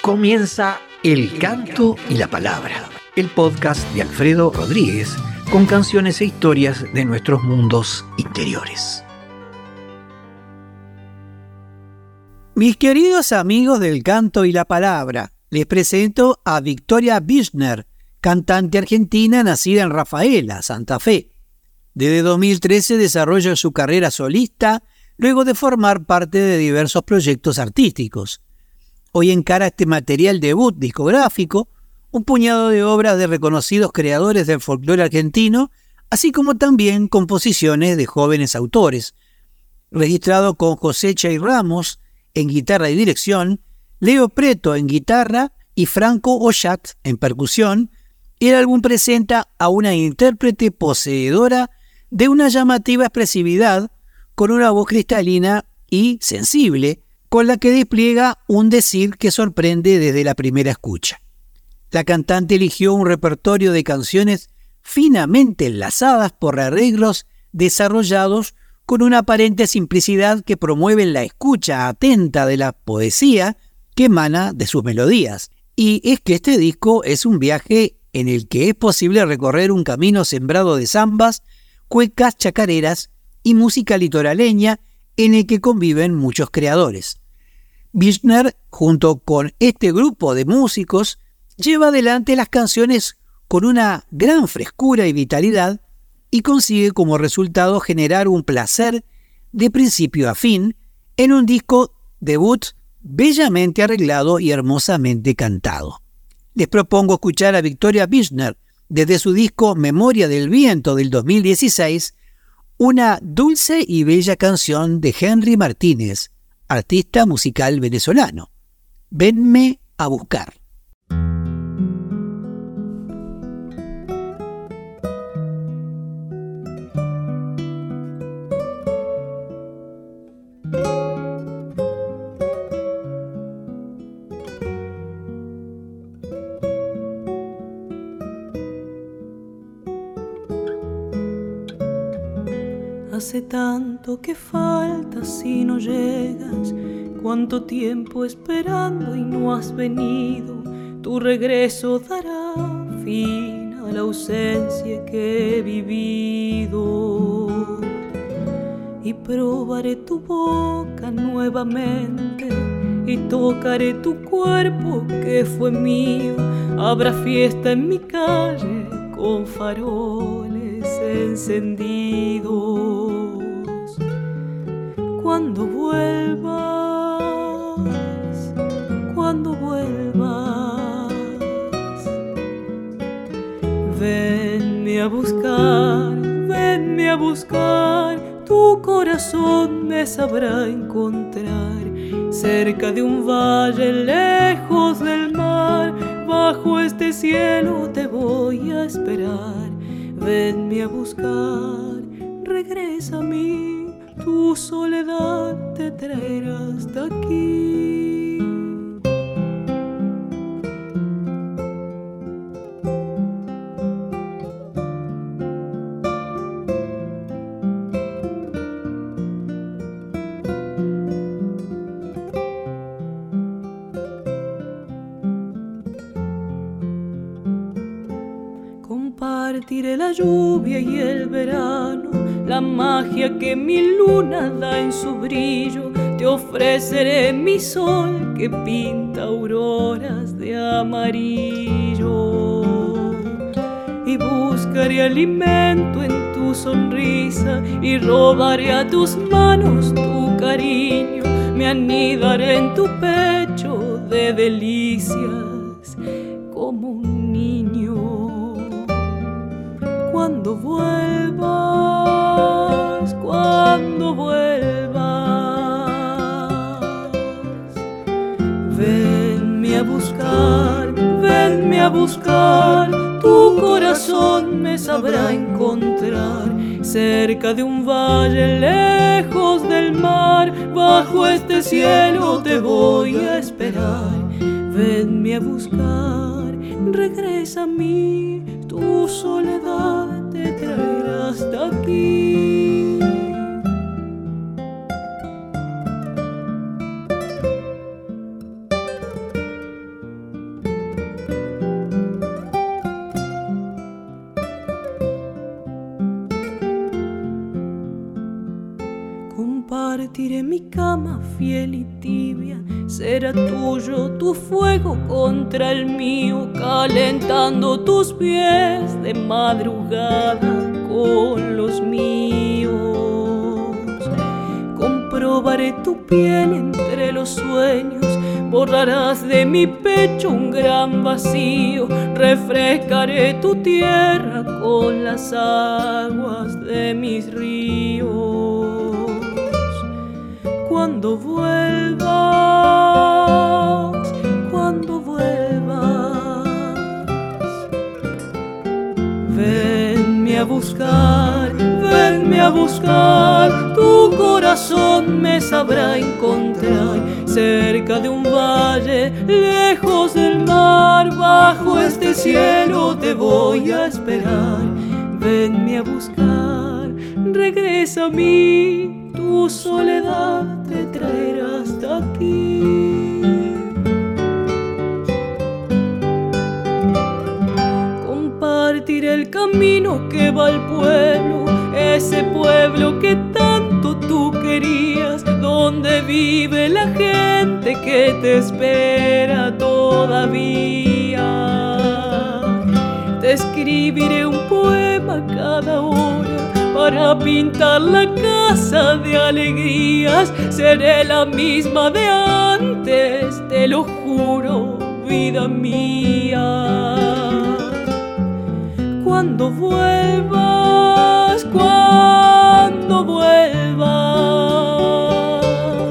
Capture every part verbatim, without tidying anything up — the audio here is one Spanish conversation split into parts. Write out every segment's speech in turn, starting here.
Comienza El Canto y la Palabra, el podcast de Alfredo Rodríguez con canciones e historias de nuestros mundos interiores. Mis queridos amigos del Canto y la Palabra, les presento a Victoria Birchner, cantante argentina nacida en Rafaela, Santa Fe. Desde dos mil trece desarrolla su carrera solista, luego de formar parte de diversos proyectos artísticos. Hoy encara este material debut discográfico, un puñado de obras de reconocidos creadores del folclore argentino, así como también composiciones de jóvenes autores. Registrado con José Chay Ramos en guitarra y dirección, Leo Preto en guitarra y Franco Ollat en percusión, el álbum presenta a una intérprete poseedora de una llamativa expresividad con una voz cristalina y sensible, con la que despliega un decir que sorprende desde la primera escucha. La cantante eligió un repertorio de canciones finamente enlazadas por arreglos desarrollados con una aparente simplicidad que promueve la escucha atenta de la poesía que emana de sus melodías. Y es que este disco es un viaje en el que es posible recorrer un camino sembrado de zambas, cuecas, chacareras y música litoraleña en el que conviven muchos creadores. Birchner, junto con este grupo de músicos, lleva adelante las canciones con una gran frescura y vitalidad y consigue como resultado generar un placer de principio a fin en un disco debut bellamente arreglado y hermosamente cantado. Les propongo escuchar a Victoria Birchner desde su disco Memoria del Viento del dos mil dieciséis, una dulce y bella canción de Henry Martínez, artista musical venezolano. Venme a buscar. Hace tanto que faltas y no llegas, cuánto tiempo esperando y no has venido. Tu regreso dará fin a la ausencia que he vivido. Y probaré tu boca nuevamente y tocaré tu cuerpo que fue mío. Habrá fiesta en mi calle con faroles encendidos. Cuando vuelvas, cuando vuelvas, venme a buscar, venme a buscar. Tu corazón me sabrá encontrar cerca de un valle, lejos del mar. Bajo este cielo te voy a esperar. Venme a buscar, regresa a mí. Tu soledad te traerá hasta aquí. Compartiré la lluvia y el verano, la magia que mi luna da en su brillo. Te ofreceré mi sol que pinta auroras de amarillo. Y buscaré alimento en tu sonrisa y robaré a tus manos tu cariño. Me anidaré en tu pecho de delicias como un niño. Cuando vuelvas, cuando vuelvas, venme a buscar, venme a buscar. Tu corazón me sabrá encontrar cerca de un valle, lejos del mar. Bajo este cielo te voy a esperar. Venme a buscar, regresa a mí. Tu soledad te traerá hasta aquí. Compartiré mi cama fiel y tibia, será tuyo tu fuego contra el mío, calentando tus pies de madrugada con los míos. Comprobaré tu piel entre los sueños, borrarás de mi pecho un gran vacío, refrescaré tu tierra con las aguas de mis ríos. Cuando vuelvas, cuando vuelvas, venme a buscar, venme a buscar, tu corazón me sabrá encontrar cerca de un valle, lejos del mar, bajo este cielo te voy a esperar. Venme a buscar, regresa a mí, tu soledad te traerá hasta aquí. Compartiré el camino que va al pueblo, ese pueblo que tanto tú querías, donde vive la gente que te espera todavía. Te escribiré un poema cada hora para pintar la casa de alegrías. Seré la misma de antes, te lo juro, vida mía. Cuando vuelvas, cuando vuelvas,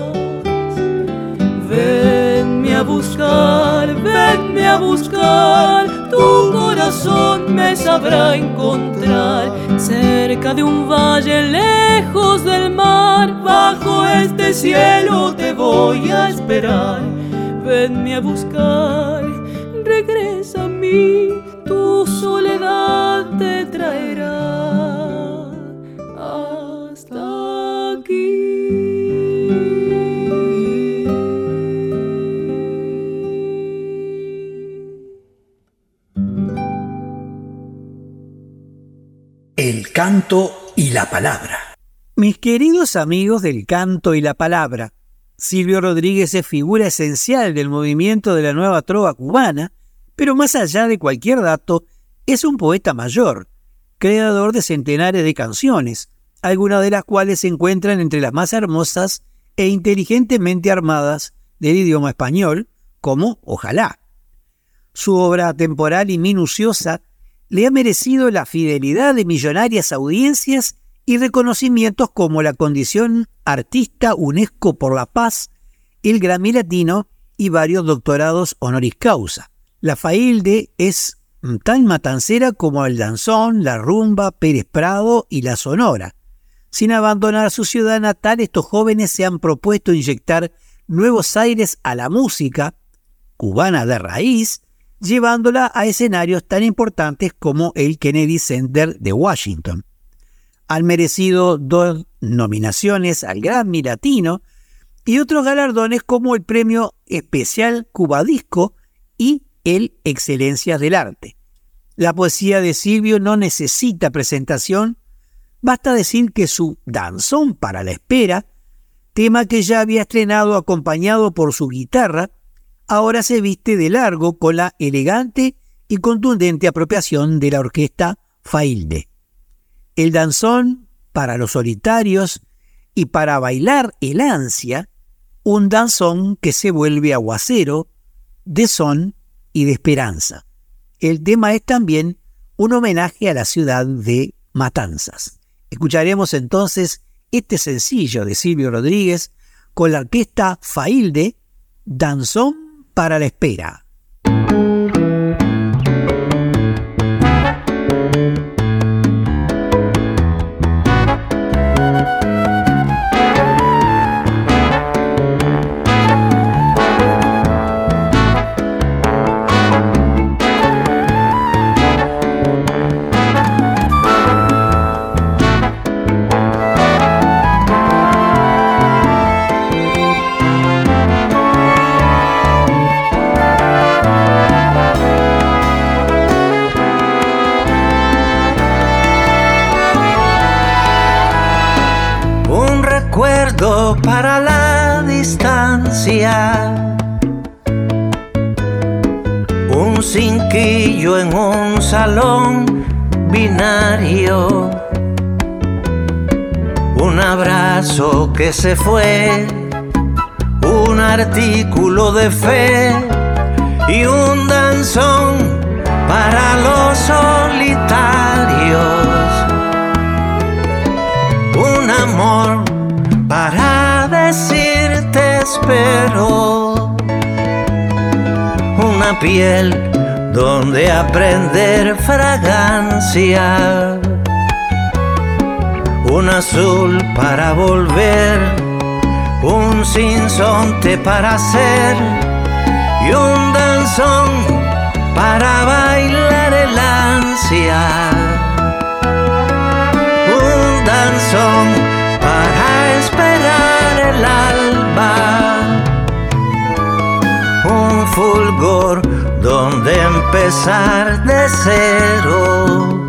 venme a buscar, venme a buscar, tu corazón me sabrá encontrar cerca de un valle, lejos del mar, bajo este cielo te voy a esperar. Venme a buscar, regresa a mí, tu soledad te traerá hasta aquí. El canto y la palabra. Mis queridos amigos del canto y la palabra, Silvio Rodríguez es figura esencial del movimiento de la nueva trova cubana, pero más allá de cualquier dato, es un poeta mayor, creador de centenares de canciones, algunas de las cuales se encuentran entre las más hermosas e inteligentemente armadas del idioma español, como Ojalá. Su obra atemporal y minuciosa le ha merecido la fidelidad de millonarias audiencias y reconocimientos como la condición Artista UNESCO por la Paz, el Grammy Latino y varios doctorados honoris causa. La failde es tan matancera como el danzón, la rumba, Pérez Prado y la sonora. Sin abandonar su ciudad natal, estos jóvenes se han propuesto inyectar nuevos aires a la música cubana de raíz, llevándola a escenarios tan importantes como el Kennedy Center de Washington. Han merecido dos nominaciones al Grammy Latino y otros galardones como el Premio Especial Cubadisco y el Excelencias del Arte. La poesía de Silvio no necesita presentación, basta decir que su Danzón para la Espera, tema que ya había estrenado acompañado por su guitarra, ahora se viste de largo con la elegante y contundente apropiación de la orquesta Failde. El danzón para los solitarios y para bailar el ansia, un danzón que se vuelve aguacero, de son y de esperanza. El tema es también un homenaje a la ciudad de Matanzas. Escucharemos entonces este sencillo de Silvio Rodríguez con la orquesta Failde, Danzón para la Espera. Thank algo para la distancia, un cinquillo en un salón binario, un abrazo que se fue, un artículo de fe y un danzón para los solitarios, un amor para decirte espero, una piel donde aprender fragancia, un azul para volver, un sinsonte para hacer y un danzón para bailar el ansia, un danzón para esperar el alba, un fulgor donde empezar de cero,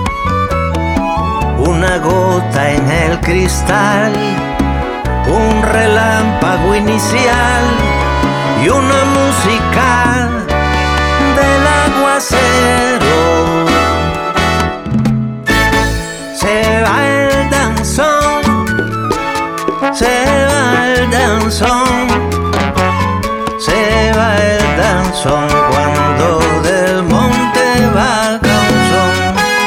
una gota en el cristal, un relámpago inicial y una música del aguacero. Se va el danzón, se va el danzón, se va el danzón cuando del monte baja un son.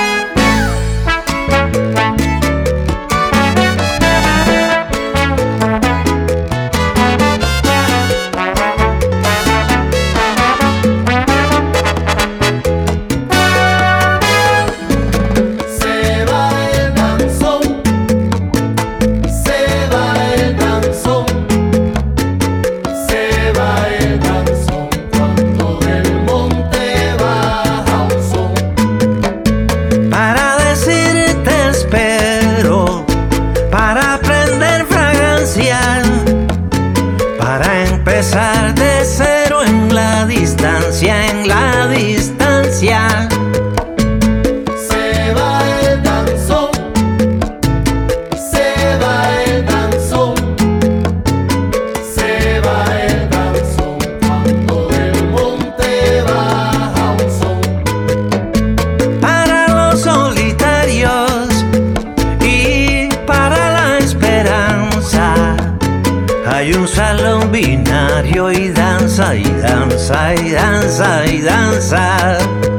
En la distancia se va el danzón, se va el danzón, se va el danzón cuando del monte baja un son. Para los solitarios y para la esperanza hay un salón binario y danza y danza y danza y danza.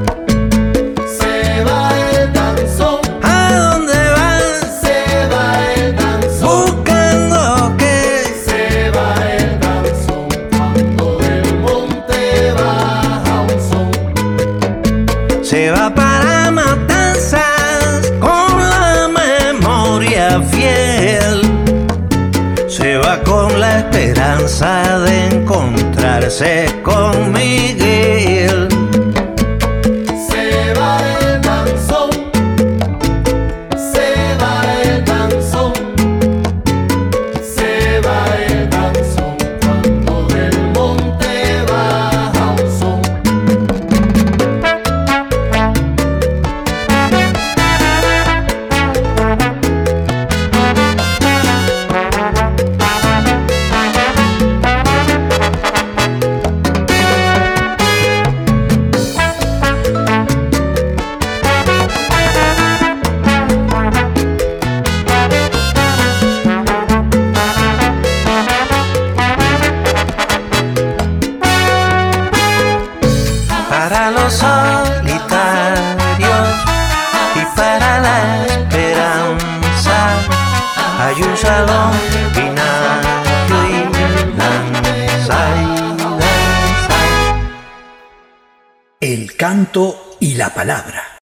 Se va el danzón. ¿A dónde van? Se va el danzón. ¿Buscando qué? Se va el danzón cuando del monte baja un son. Se va para Matanzas con la memoria fiel. Se va con la esperanza de encontrarse con Miguel. Se va el danzón, se va el danzón, se va el danzón cuando del monte baja un son. Para los solitarios y para la esperanza hay un salón binario y danza y danza. El canto y la palabra.